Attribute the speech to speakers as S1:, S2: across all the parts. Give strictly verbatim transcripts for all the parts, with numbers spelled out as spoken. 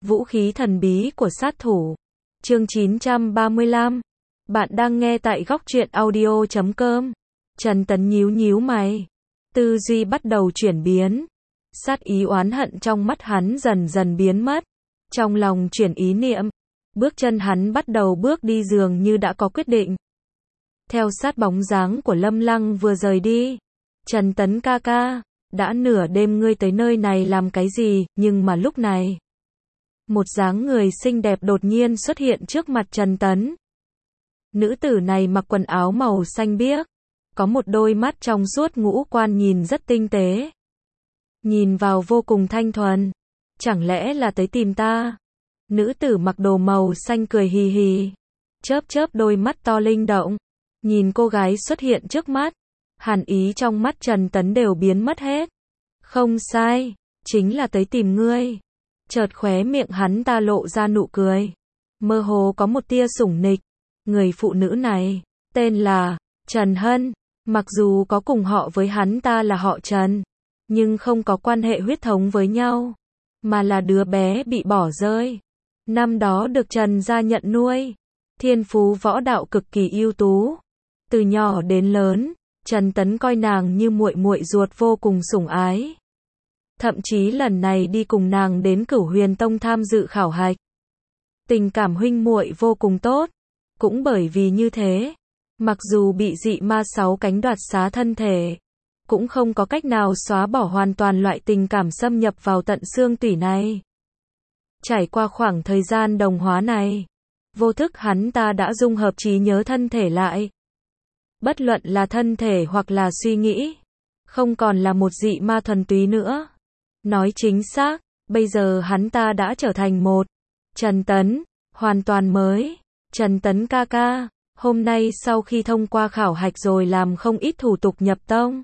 S1: Vũ khí thần bí của sát thủ. Chương chín trăm ba mươi lăm. Bạn đang nghe tại góc truyện audio chấm com. Trần Tấn nhíu nhíu mày. Tư duy bắt đầu chuyển biến. Sát ý oán hận trong mắt hắn dần dần biến mất. Trong lòng chuyển ý niệm. Bước chân hắn bắt đầu bước đi dường như đã có quyết định. Theo sát bóng dáng của Lâm Lăng vừa rời đi. Trần Tấn ca ca, đã nửa đêm ngươi tới nơi này làm cái gì, nhưng mà lúc này. Một dáng người xinh đẹp đột nhiên xuất hiện trước mặt Trần Tấn. Nữ tử này mặc quần áo màu xanh biếc. Có một đôi mắt trong suốt ngũ quan nhìn rất tinh tế. Nhìn vào vô cùng thanh thuần. Chẳng lẽ là tới tìm ta? Nữ tử mặc đồ màu xanh cười hì hì. Chớp chớp đôi mắt to linh động. Nhìn cô gái xuất hiện trước mắt. Hàn ý trong mắt Trần Tấn đều biến mất hết. Không sai, chính là tới tìm ngươi. Chợt khóe miệng hắn ta lộ ra nụ cười. Mơ hồ có một tia sủng nịch. Người phụ nữ này, tên là Trần Hân. Mặc dù có cùng họ với hắn ta là họ Trần, nhưng không có quan hệ huyết thống với nhau. Mà là đứa bé bị bỏ rơi. Năm đó được Trần gia nhận nuôi. Thiên phú võ đạo cực kỳ ưu tú. Từ nhỏ đến lớn, Trần Tấn coi nàng như muội muội ruột vô cùng sủng ái. Thậm chí lần này đi cùng nàng đến Cửu Huyền Tông tham dự khảo hạch. Tình cảm huynh muội vô cùng tốt. Cũng bởi vì như thế, mặc dù bị dị ma sáu cánh đoạt xá thân thể, cũng không có cách nào xóa bỏ hoàn toàn loại tình cảm xâm nhập vào tận xương tủy này. Trải qua khoảng thời gian đồng hóa này, vô thức hắn ta đã dung hợp trí nhớ thân thể lại. Bất luận là thân thể hoặc là suy nghĩ, không còn là một dị ma thuần túy nữa. Nói chính xác, bây giờ hắn ta đã trở thành một Trần Tấn, hoàn toàn mới. Trần Tấn ca ca, hôm nay sau khi thông qua khảo hạch rồi làm không ít thủ tục nhập tông.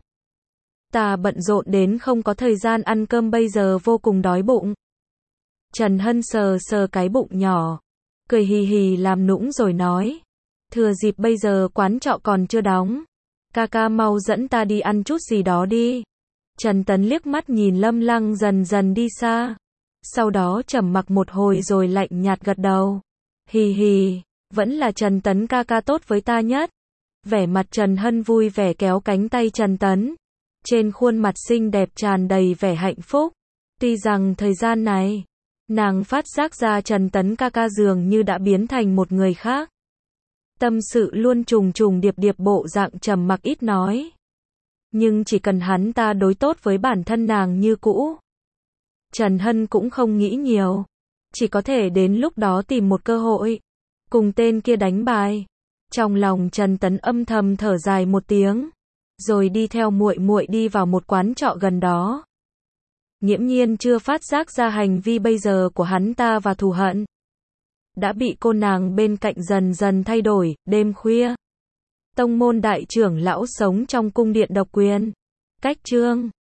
S1: Ta bận rộn đến không có thời gian ăn cơm, bây giờ vô cùng đói bụng. Trần Hân sờ sờ cái bụng nhỏ, cười hì hì làm nũng rồi nói. Thừa dịp bây giờ quán trọ còn chưa đóng. Ca ca mau dẫn ta đi ăn chút gì đó đi. Trần Tấn liếc mắt nhìn Lâm Lăng dần dần đi xa. Sau đó trầm mặc một hồi rồi lạnh nhạt gật đầu. Hì hì, vẫn là Trần Tấn ca ca tốt với ta nhất. Vẻ mặt Trần Hân vui vẻ kéo cánh tay Trần Tấn. Trên khuôn mặt xinh đẹp tràn đầy vẻ hạnh phúc. Tuy rằng thời gian này, nàng phát giác ra Trần Tấn ca ca dường như đã biến thành một người khác. Tâm sự luôn trùng trùng điệp điệp, bộ dạng trầm mặc ít nói. Nhưng chỉ cần hắn ta đối tốt với bản thân nàng như cũ, Trần Hân cũng không nghĩ nhiều. Chỉ có thể đến lúc đó tìm một cơ hội, cùng tên kia đánh bài. Trong lòng Trần Tấn âm thầm thở dài một tiếng, rồi đi theo muội muội đi vào một quán trọ gần đó. Nghiễm nhiên chưa phát giác ra hành vi bây giờ của hắn ta và thù hận đã bị cô nàng bên cạnh dần dần thay đổi. Đêm khuya, tông môn đại trưởng lão sống trong cung điện độc quyền. Cách chương